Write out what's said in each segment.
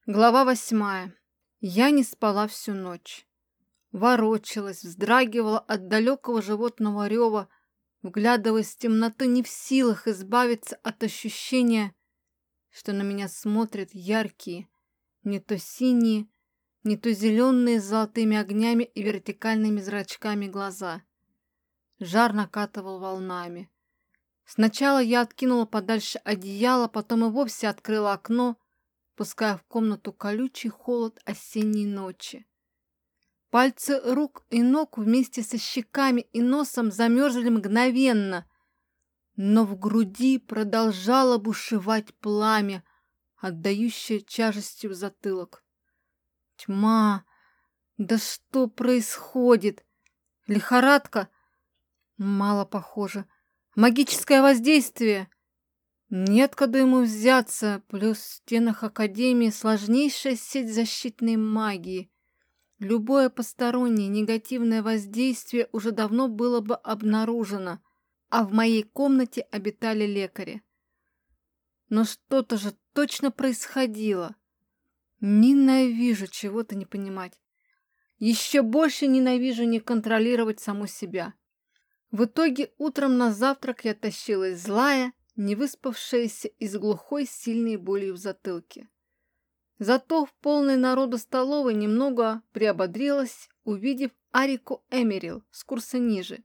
Глава 8. Я не спала всю ночь. Ворочалась, вздрагивала от далекого животного рева, вглядываясь в темноту, не в силах избавиться от ощущения, что на меня смотрят яркие, не то синие, не то зеленые с золотыми огнями и вертикальными зрачками глаза. Жар накатывал волнами. Сначала я откинула подальше одеяло, потом и вовсе открыла окно, пуская в комнату колючий холод осенней ночи. Пальцы рук и ног вместе со щеками и носом замерзли мгновенно, но в груди продолжало бушевать пламя, отдающее тяжестью в затылок. Тьма! Да что происходит? Лихорадка? Мало похоже. Магическое воздействие? Неоткуда ему взяться, плюс в стенах Академии сложнейшая сеть защитной магии. Любое постороннее негативное воздействие уже давно было бы обнаружено, а в моей комнате обитали лекари. Но что-то же точно происходило. Ненавижу чего-то не понимать. Еще больше ненавижу не контролировать саму себя. В итоге утром на завтрак я тащилась злая, не выспавшаяся и с глухой сильной болью в затылке. Зато в полной народу столовой немного приободрилась, увидев Арику Эмерил с курса ниже.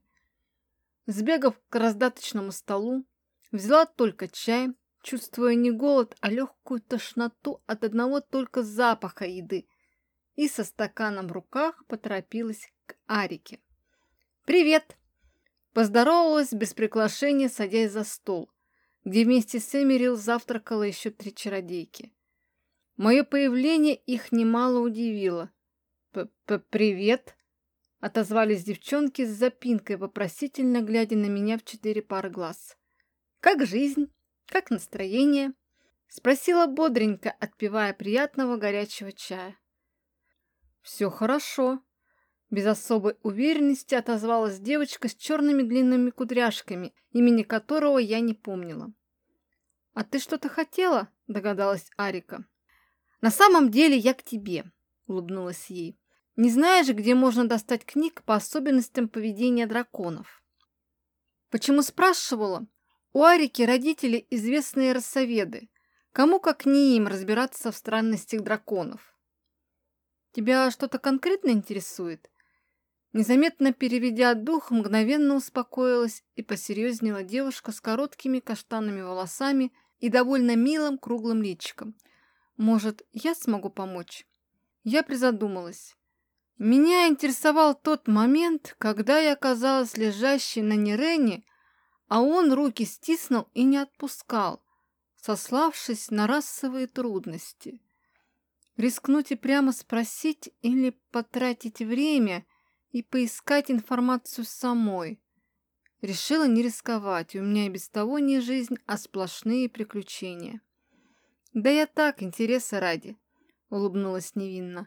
Сбегав к раздаточному столу, взяла только чай, чувствуя не голод, а легкую тошноту от одного только запаха еды, и со стаканом в руках поторопилась к Арике. «Привет!» Поздоровалась без приглашения, садясь за стол, где вместе с Эмерил завтракало еще 3 чародейки. Мое появление их немало удивило. «Привет!» — отозвались девчонки с запинкой, вопросительно глядя на меня в 4 пары глаз. «Как жизнь? Как настроение?» — спросила бодренько, отпивая приятного горячего чая. «Все хорошо», — без особой уверенности отозвалась девочка с черными длинными кудряшками, имени которого я не помнила. «А ты что-то хотела?» — догадалась Арика. «На самом деле я к тебе», — улыбнулась ей. «Не знаешь, где можно достать книг по особенностям поведения драконов?» «Почему спрашивала? У Арики родители известные рассоведы. Кому, как не им, разбираться в странностях драконов?» «Тебя что-то конкретно интересует?» Незаметно переведя дух, мгновенно успокоилась и посерьезнела девушка с короткими каштанными волосами и довольно милым круглым личиком. «Может, я смогу помочь?» Я призадумалась. Меня интересовал тот момент, когда я оказалась лежащей на Нерене, а он руки стиснул и не отпускал, сославшись на расовые трудности. Рискнуть и прямо спросить или потратить время и поискать информацию самой. Решила не рисковать, у меня и без того не жизнь, а сплошные приключения. «Да я так, интереса ради», — улыбнулась невинно.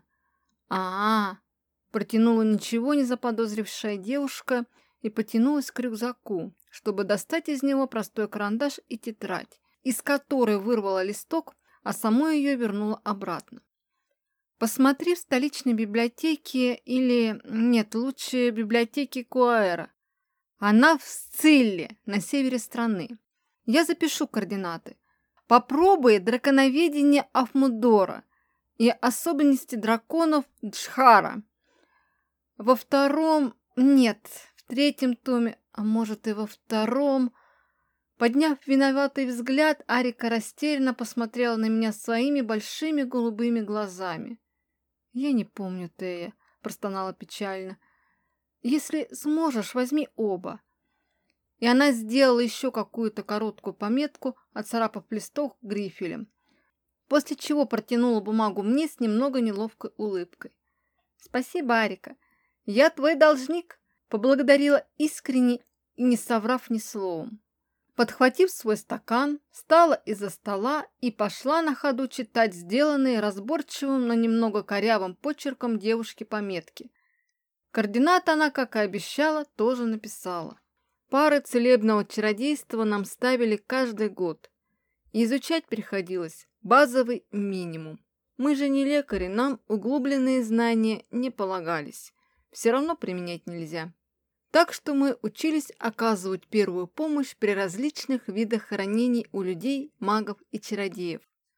Протянула ничего не заподозрившая девушка и потянулась к рюкзаку, чтобы достать из него простой карандаш и тетрадь, из которой вырвала листок, а саму ее вернула обратно. «Посмотри в столичной библиотеке или... Нет, лучше библиотеке Куаэра. Она в Сцилле, на севере страны. Я запишу координаты. Попробуй драконоведение Афмудора и особенности драконов Джхара. Во втором... Нет, в 3-м томе, а может и во 2-м...» Подняв виноватый взгляд, Арика растерянно посмотрела на меня своими большими голубыми глазами. «Я не помню, Тея», — простонала печально. «Если сможешь, возьми оба». И она сделала еще какую-то короткую пометку, отцарапав листок грифелем, после чего протянула бумагу мне с немного неловкой улыбкой. «Спасибо, Арика. Я твой должник», — поблагодарила искренне и не соврав ни словом. Подхватив свой стакан, встала из-за стола и пошла на ходу читать сделанные разборчивым, но немного корявым почерком девушки пометки. Координаты она, как и обещала, тоже написала. Пары целебного чародейства нам ставили каждый год. И изучать приходилось базовый минимум. Мы же не лекари, нам углубленные знания не полагались. Все равно применять нельзя. Так что мы учились оказывать первую помощь при различных видах ранений у людей, магов и чародеев.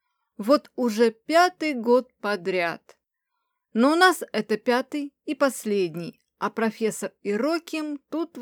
Вот уже 5-й год подряд. Но у нас это 5-й и последний, а профессор Ироким тут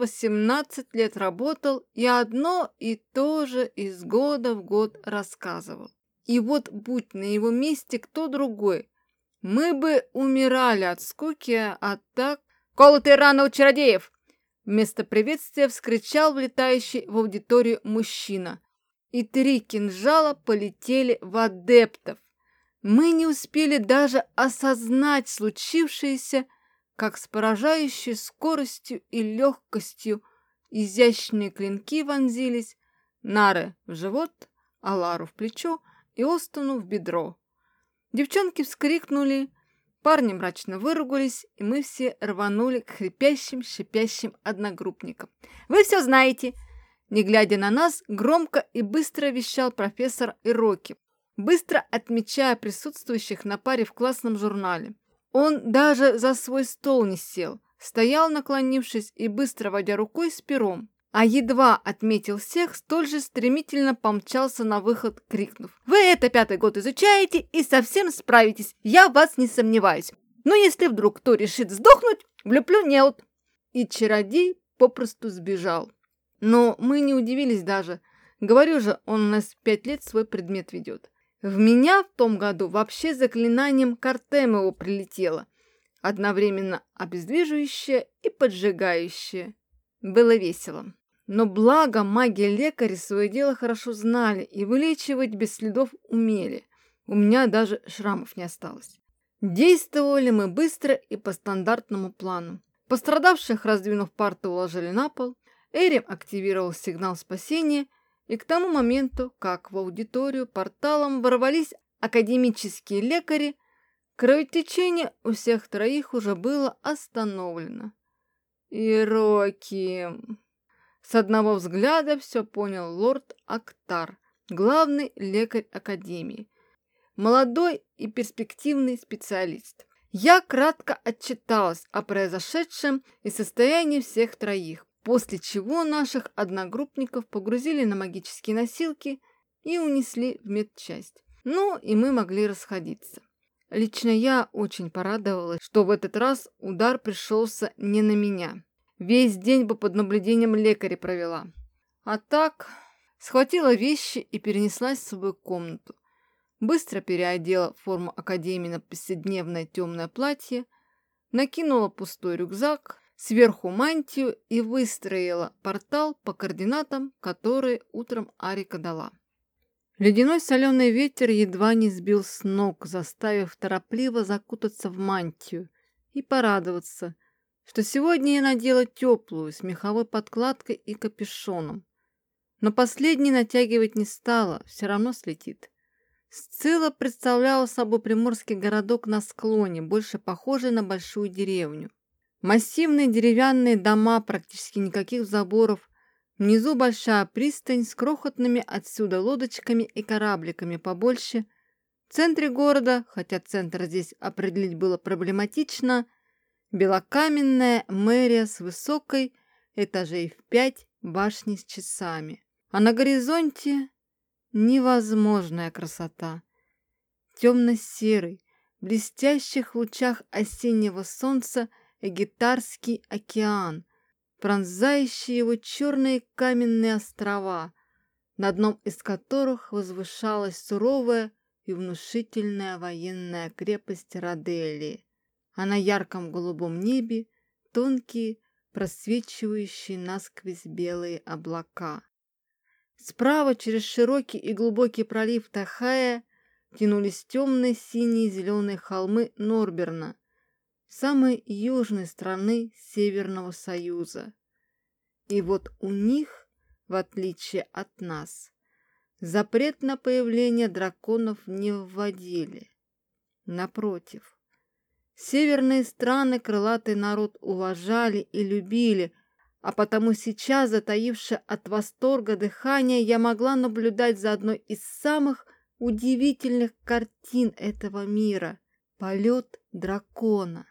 18 лет работал и одно и то же из года в год рассказывал. И вот будь на его месте кто другой, мы бы умирали от скуки, а так... «Колотые раны у чародеев!» Вместо приветствия вскричал влетающий в аудиторию мужчина. И 3 кинжала полетели в адептов. Мы не успели даже осознать случившееся, как с поражающей скоростью и легкостью изящные клинки вонзились Наре в живот, Алару в плечо и Остону в бедро. Девчонки вскрикнули, парни мрачно выругались, и мы все рванули к хрипящим, шипящим одногруппникам. «Вы все знаете!» Не глядя на нас, громко и быстро вещал профессор Ироки, быстро отмечая присутствующих на паре в классном журнале. Он даже за свой стол не сел, стоял, наклонившись и быстро водя рукой с пером, а едва отметил всех, столь же стремительно помчался на выход, крикнув: «Вы это 5-й год изучаете и совсем справитесь, я в вас не сомневаюсь. Но если вдруг кто решит сдохнуть, влеплю неуд». И чародей попросту сбежал. Но мы не удивились даже. Говорю же, он у нас 5 лет свой предмет ведет. В меня в том году вообще заклинанием Картемео прилетело, одновременно обездвиживающее и поджигающее. Было весело. Но благо маги-лекари свое дело хорошо знали и вылечивать без следов умели. У меня даже шрамов не осталось. Действовали мы быстро и по стандартному плану. Пострадавших, раздвинув парты, уложили на пол. Эрим активировал сигнал спасения, и к тому моменту, как в аудиторию порталом ворвались академические лекари, кровотечение у всех 3 уже было остановлено. «Ироким!» С одного взгляда все понял лорд Актар, главный лекарь академии, молодой и перспективный специалист. Я кратко отчиталась о произошедшем и состоянии всех 3, после чего наших одногруппников погрузили на магические носилки и унесли в медчасть. Ну, и мы могли расходиться. Лично я очень порадовалась, что в этот раз удар пришелся не на меня. Весь день бы под наблюдением лекаря провела. А так, схватила вещи и перенеслась в свою комнату. Быстро переодела форму академии на повседневное темное платье, накинула пустой рюкзак, сверху мантию и выстроила портал по координатам, которые утром Арика дала. Ледяной соленый ветер едва не сбил с ног, заставив торопливо закутаться в мантию и порадоваться, что сегодня я надела теплую, с меховой подкладкой и капюшоном. Но последний натягивать не стала, все равно слетит. Сцилла представляла собой приморский городок на склоне, больше похожий на большую деревню. Массивные деревянные дома, практически никаких заборов. Внизу большая пристань с крохотными отсюда лодочками и корабликами побольше. В центре города, хотя центр здесь определить было проблематично, белокаменная мэрия с высокой, этажей в 5, башней с часами. А на горизонте невозможная красота. Темно-серый, в блестящих лучах осеннего солнца Эгитарский океан, пронзающие его черные каменные острова, на одном из которых возвышалась суровая и внушительная военная крепость Роделии, а на ярком голубом небе тонкие, просвечивающие насквозь белые облака. Справа через широкий и глубокий пролив Тахая тянулись темные синие зеленые холмы Норберна, самой южной страны Северного Союза. И вот у них, в отличие от нас, запрет на появление драконов не вводили. Напротив, северные страны крылатый народ уважали и любили, а потому сейчас, затаивши от восторга дыхание, я могла наблюдать за одной из самых удивительных картин этого мира — полет дракона.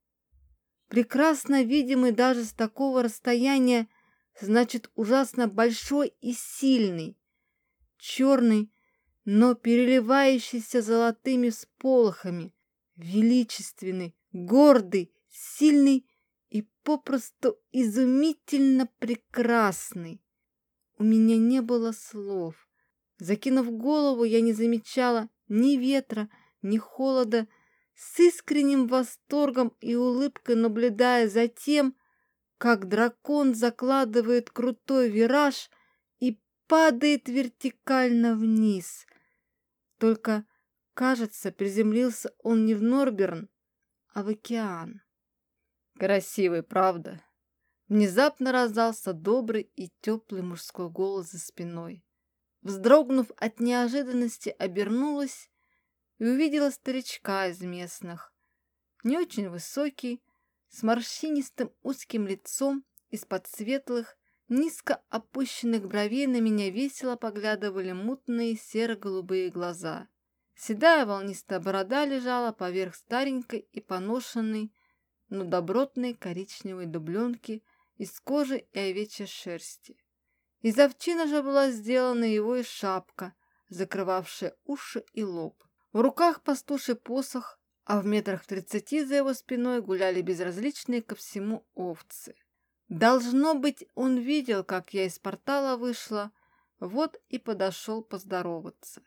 Прекрасно видимый даже с такого расстояния, значит, ужасно большой и сильный, черный, но переливающийся золотыми всполохами, величественный, гордый, сильный и попросту изумительно прекрасный. У меня не было слов. Закинув голову, я не замечала ни ветра, ни холода, с искренним восторгом и улыбкой наблюдая за тем, как дракон закладывает крутой вираж и падает вертикально вниз. Только, кажется, приземлился он не в Норберн, а в океан. Красивый, правда? Внезапно раздался добрый и теплый мужской голос за спиной. Вздрогнув от неожиданности, обернулась и увидела старичка из местных. Не очень высокий, с морщинистым узким лицом, из-под светлых, низко опущенных бровей на меня весело поглядывали мутные серо-голубые глаза. Седая волнистая борода лежала поверх старенькой и поношенной, но добротной коричневой дубленки из кожи и овечьей шерсти. Из овчины же была сделана его и шапка, закрывавшая уши и лоб. В руках пастуший посох, а в метрах 30 за его спиной гуляли безразличные ко всему овцы. Должно быть, он видел, как я из портала вышла, вот и подошел поздороваться.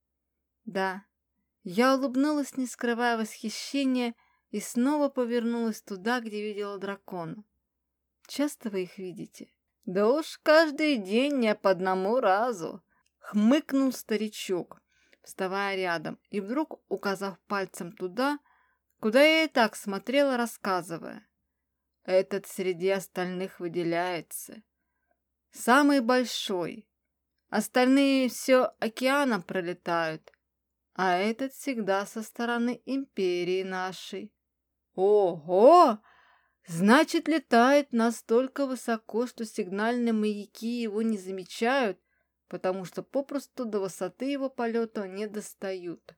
Да, я улыбнулась, не скрывая восхищения, и снова повернулась туда, где видела дракона. Часто вы их видите? Да уж каждый день не по одному разу, хмыкнул старичок, вставая рядом и вдруг, указав пальцем туда, куда я и так смотрела, рассказывая. Этот среди остальных выделяется. Самый большой. Остальные все океаном пролетают, а этот всегда со стороны империи нашей. Ого! Значит, летает настолько высоко, что сигнальные маяки его не замечают, потому что попросту до высоты его полета не достают.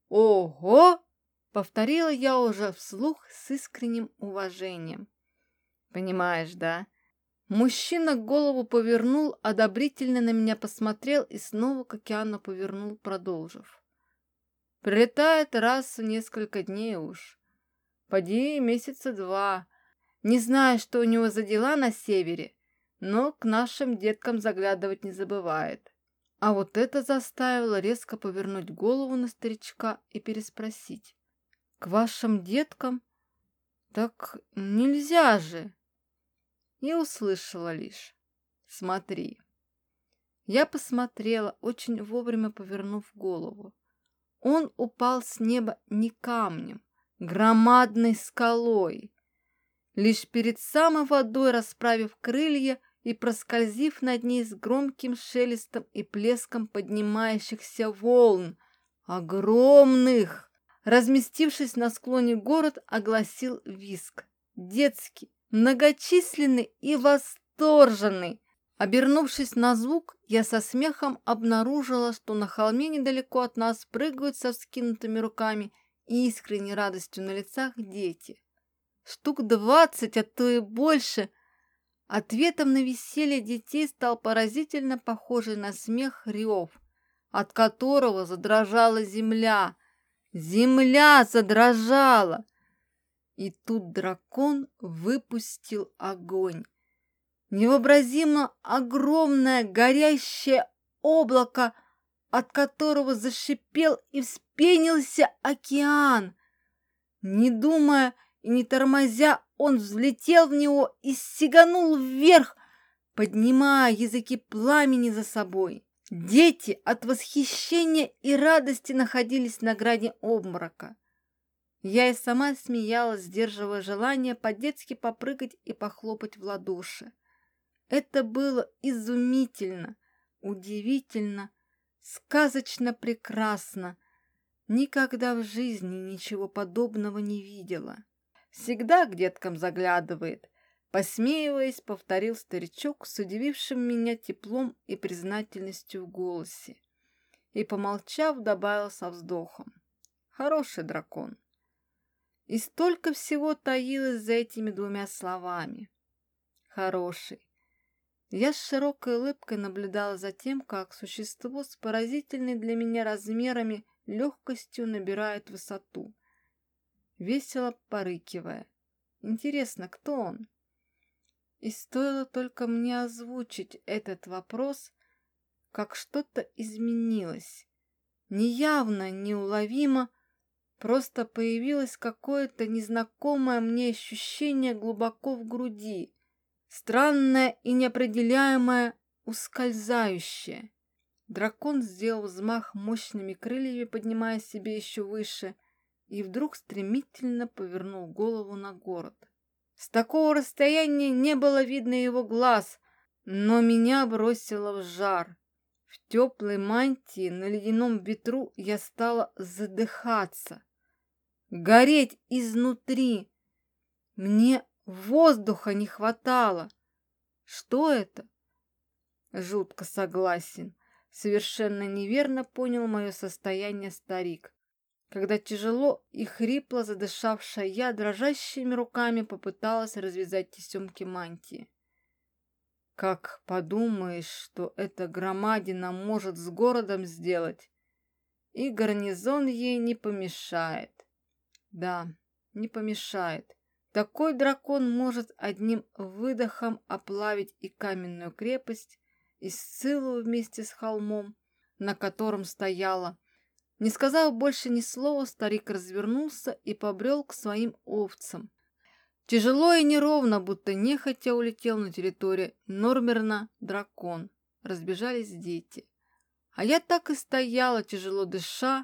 Ого! Повторила я уже вслух с искренним уважением. Понимаешь, да? Мужчина голову повернул, одобрительно на меня посмотрел и снова к океану повернул, продолжив. Прилетает раз в несколько дней уж. Поди месяца 2. Не знаю, что у него за дела на севере, но к нашим деткам заглядывать не забывает. А вот это заставило резко повернуть голову на старичка и переспросить. К вашим деткам? Так нельзя же. И услышала лишь. Смотри. Я посмотрела, очень вовремя повернув голову. Он упал с неба не камнем, громадной скалой. Лишь перед самой водой, расправив крылья и проскользив над ней с громким шелестом и плеском поднимающихся волн, огромных, разместившись на склоне город, огласил визг. Детский, многочисленный и восторженный. Обернувшись на звук, я со смехом обнаружила, что на холме недалеко от нас прыгают со вскинутыми руками и искренней радостью на лицах дети. Штук 20, а то и больше. Ответом на веселье детей стал поразительно похожий на смех рев, от которого задрожала земля. Земля задрожала. И тут дракон выпустил огонь. Невообразимо огромное горящее облако, от которого зашипел и вспенился океан. Не думая и не тормозя, он взлетел в него и сиганул вверх, поднимая языки пламени за собой. Дети от восхищения и радости находились на грани обморока. Я и сама смеялась, сдерживая желание по-детски попрыгать и похлопать в ладоши. Это было изумительно, удивительно, сказочно прекрасно. Никогда в жизни ничего подобного не видела. Всегда к деткам заглядывает, посмеиваясь, повторил старичок с удивившим меня теплом и признательностью в голосе. и, помолчав, добавил со вздохом. Хороший дракон. И столько всего таилось за этими двумя словами. Хороший. Я с широкой улыбкой наблюдала за тем, как существо с поразительной для меня размерами легкостью набирает высоту, весело порыкивая. Интересно, кто он? И стоило только мне озвучить этот вопрос, как что-то изменилось. Неявно, неуловимо, просто появилось какое-то незнакомое мне ощущение глубоко в груди. Странное и неопределяемое, ускользающее. Дракон сделал взмах мощными крыльями, поднимая себя еще выше, и вдруг стремительно повернул голову на город. С такого расстояния не было видно его глаз, но меня бросило в жар. В теплой мантии на ледяном ветру я стала задыхаться, гореть изнутри. Мне воздуха не хватало. Что это? Жутко согласен. Совершенно неверно понял мое состояние старик, когда тяжело и хрипло задышавшая я дрожащими руками попыталась развязать тесемки мантии. Как подумаешь, что эта громадина может с городом сделать, и гарнизон ей не помешает. Да, не помешает. Такой дракон может одним выдохом оплавить и каменную крепость, и Сциллу вместе с холмом, на котором стояла. Не сказав больше ни слова, старик развернулся и побрел к своим овцам. Тяжело и неровно, будто нехотя улетел на территорию Нормерна дракон. Разбежались дети. А я так и стояла, тяжело дыша,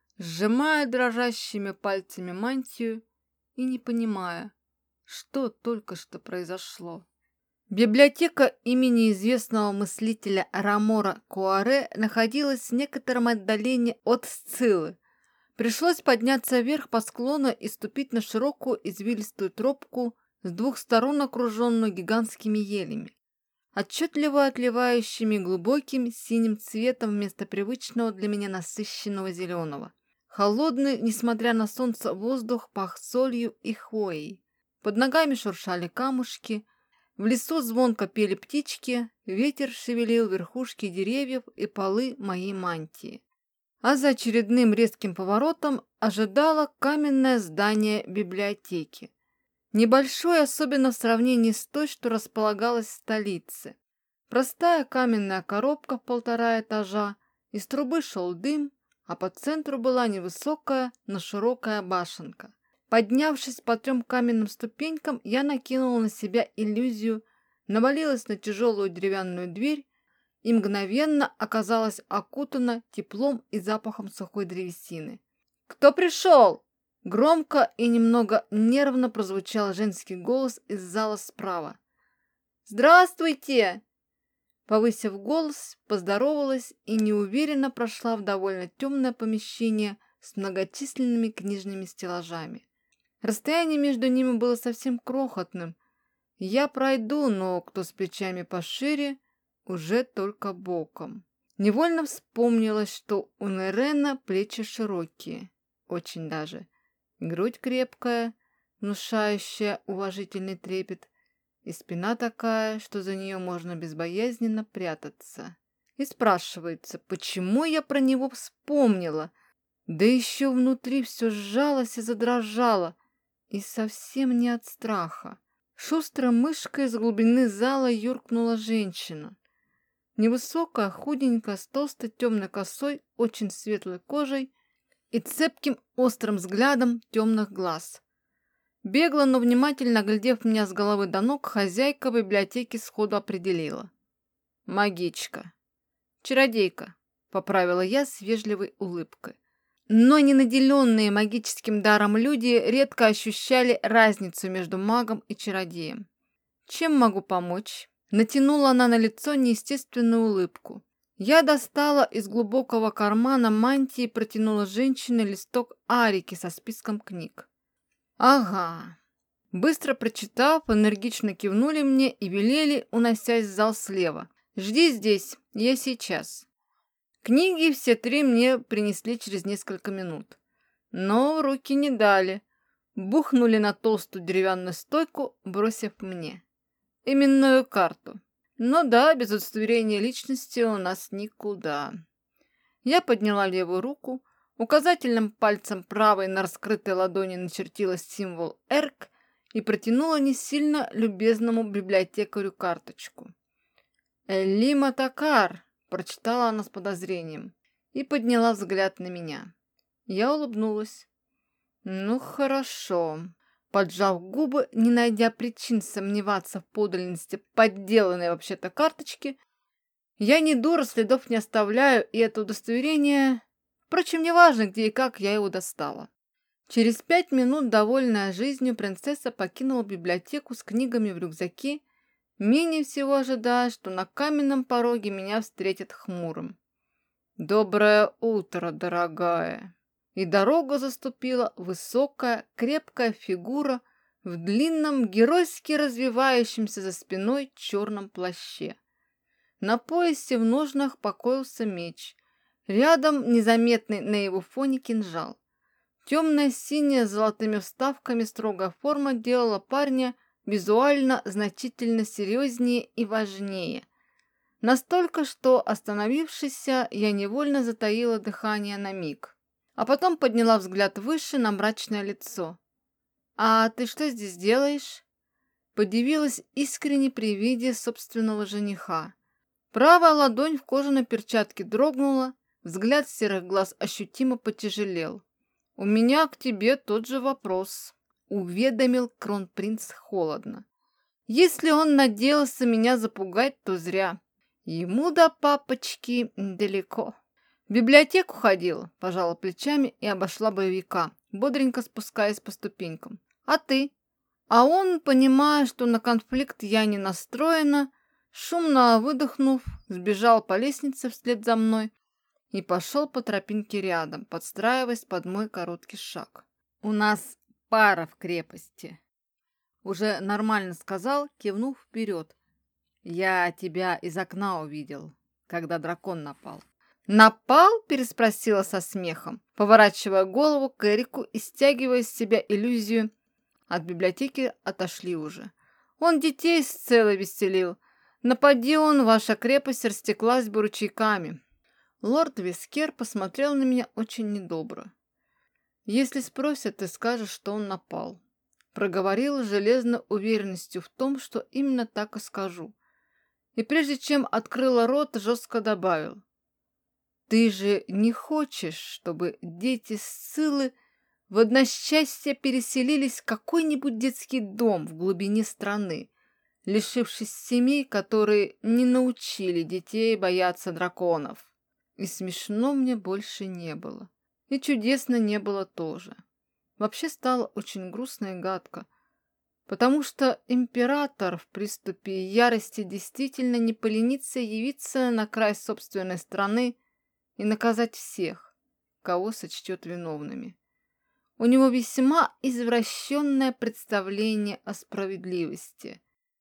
сжимая дрожащими пальцами мантию и не понимая, что только что произошло. Библиотека имени известного мыслителя Рамора Куаре находилась в некотором отдалении от Сциллы. Пришлось подняться вверх по склону и ступить на широкую извилистую тропку, с двух сторон окруженную гигантскими елями, отчетливо отливающими глубоким синим цветом вместо привычного для меня насыщенного зеленого. Холодный, несмотря на солнце, воздух пах солью и хвоей. Под ногами шуршали камушки, в лесу звонко пели птички, ветер шевелил верхушки деревьев и полы моей мантии. А за очередным резким поворотом ожидало каменное здание библиотеки. Небольшое, особенно в сравнении с той, что располагалась в столице. Простая каменная коробка в 1,5 этажа, из трубы шел дым, а по центру была невысокая, но широкая башенка. Поднявшись по 3 каменным ступенькам, я накинула на себя иллюзию, навалилась на тяжелую деревянную дверь и мгновенно оказалась окутана теплом и запахом сухой древесины. «Кто пришел?» Громко и немного нервно прозвучал женский голос из зала справа. «Здравствуйте!» Повысив голос, поздоровалась и неуверенно прошла в довольно темное помещение с многочисленными книжными стеллажами. Расстояние между ними было совсем крохотным. Я пройду, но кто с плечами пошире, уже только боком. Невольно вспомнилось, что у Нерена плечи широкие, очень даже. Грудь крепкая, внушающая уважительный трепет, и спина такая, что за нее можно безбоязненно прятаться. И спрашивается, почему я про него вспомнила? Да еще внутри все сжалось и задрожало, и совсем не от страха. Шустрой мышкой из глубины зала юркнула женщина. Невысокая, худенькая, с толстой темной косой, очень светлой кожей и цепким острым взглядом темных глаз. Бегло, но внимательно оглядев меня с головы до ног, хозяйка библиотеки сходу определила. «Магичка. Чародейка», — поправила я с вежливой улыбкой. Но ненаделенные магическим даром люди редко ощущали разницу между магом и чародеем. «Чем могу помочь?» Натянула она на лицо неестественную улыбку. Я достала из глубокого кармана мантии и протянула женщине листок арики со списком книг. «Ага». Быстро прочитав, энергично кивнули мне и велели, уносясь в зал слева. «Жди здесь, я сейчас». Книги все три мне принесли через несколько минут. Но в руки не дали. Бухнули на толстую деревянную стойку, бросив мне именную карту. Но да, без удостоверения личности у нас никуда. Я подняла левую руку, указательным пальцем правой на раскрытой ладони начертила символ «Эрк» и протянула не сильно любезному библиотекарю карточку. «Элима Такар», — прочитала она с подозрением и подняла взгляд на меня. Я улыбнулась. «Ну, хорошо». Поджав губы, не найдя причин сомневаться в подлинности подделанной вообще-то карточки, я не дура, следов не оставляю, и это удостоверение... Впрочем, неважно, где и как я его достала. Через 5 минут, довольная жизнью, принцесса покинула библиотеку с книгами в рюкзаке, менее всего ожидая, что на каменном пороге меня встретят хмурым. «Доброе утро, дорогая!» И дорогу заступила высокая, крепкая фигура в длинном, геройски развивающемся за спиной черном плаще. На поясе в ножнах покоился меч. Рядом, незаметный на его фоне, кинжал. Темная синяя с золотыми вставками строгая форма делала парня визуально значительно серьезнее и важнее. Настолько, что, остановившись, я невольно затаила дыхание на миг. А потом подняла взгляд выше на мрачное лицо. «А ты что здесь делаешь?» Подивилась искренне при виде собственного жениха. Правая ладонь в кожаной перчатке дрогнула, взгляд серых глаз ощутимо потяжелел. «У меня к тебе тот же вопрос», — уведомил кронпринц холодно. «Если он надеялся меня запугать, то зря. Ему до папочки далеко». «В библиотеку ходила», — пожала плечами и обошла боевика, бодренько спускаясь по ступенькам. «А ты?» А он, понимая, что на конфликт я не настроена, шумно выдохнув, сбежал по лестнице вслед за мной и пошел по тропинке рядом, подстраиваясь под мой короткий шаг. «У нас пара в крепости», — уже нормально сказал, кивнув вперед. «Я тебя из окна увидел, когда дракон напал». «Напал?» – переспросила со смехом, поворачивая голову к Эрику и стягивая с себя иллюзию. От библиотеки отошли уже. «Он детей сцело веселил. Напади он, ваша крепость растеклась бы ручейками». Лорд Вискер посмотрел на меня очень недобро. «Если спросят, ты скажешь, что он напал». Проговорил с железной уверенностью в том, что именно так и скажу. И прежде чем открыла рот, жестко добавил. «Ты же не хочешь, чтобы дети Сциллы в одночасье переселились в какой-нибудь детский дом в глубине страны, лишившись семей, которые не научили детей бояться драконов?» И смешно мне больше не было. И чудесно не было тоже. Вообще стало очень грустно и гадко, потому что император в приступе ярости действительно не поленится явиться на край собственной страны и наказать всех, кого сочтет виновными. У него весьма извращенное представление о справедливости.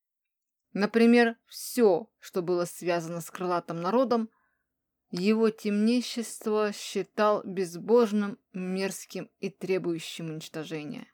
Например, все, что было связано с крылатым народом, его темнейшество считал безбожным, мерзким и требующим уничтожения.